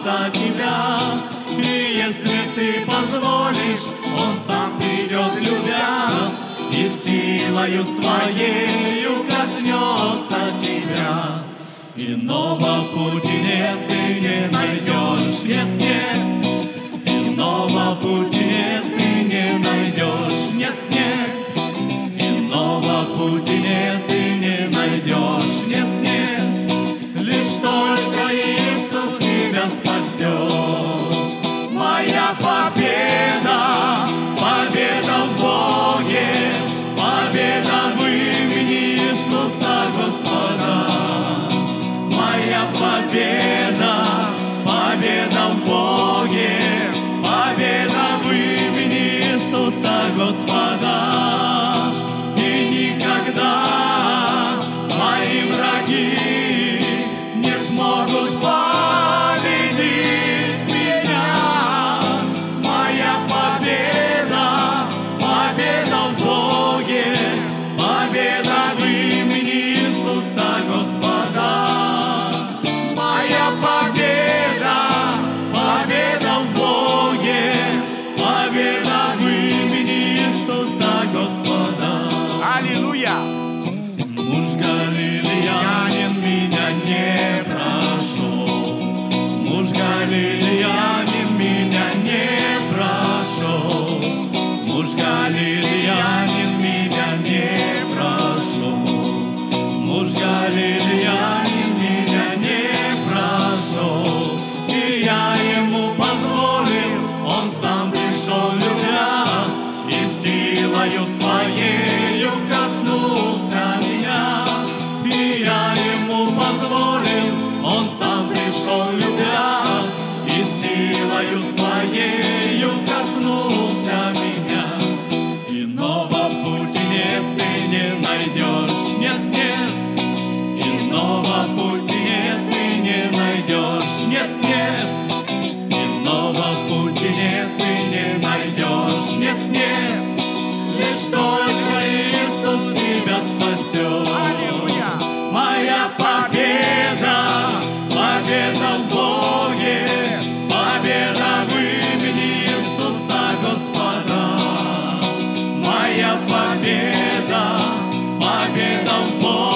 коснулся тебя. И если ты позволишь, Он сам придет, любя, и силою своею коснется тебя. Иного пути нет, ты не найдешь, нет, нет. Иного пути нет, ты не найдешь, нет, нет. Иного пути нет, ты не найдешь, нет, нет. Лишь только Иисус тебя спасет. Моя победа, победа в Боге, победа в имени Иисуса Господа. Моя победа, победа в Боге, победа в имени Иисуса Господа. И никогда мои враги не смогут победить меня. Моя победа, победа в Боге, победа в имени Иисуса Господа. Моя победа, победа в Боге, победа в имени Иисуса Господа. Аллилуйя! Муж галилеянин меня не прошел. Муж галилеянин меня не прошел. Муж галилеянин меня не прошел. Муж галилеянин меня не прошел. И я ему позволил, он сам пришел, любя, и силою своею коснулся меня. И я ему позволил, он сам пришел, любя, и силою своею коснулся меня. Иного пути нет, ты не найдешь, нет, нет. Иного пути нет, ты не найдешь, нет, нет. Иного пути нет, ты не найдешь, нет, нет. Лишь только Иисус тебя спасет. Аллилуйя! Моя победа, победа в Боге, победа в имени Иисуса Господа. Моя победа, победа в Боге.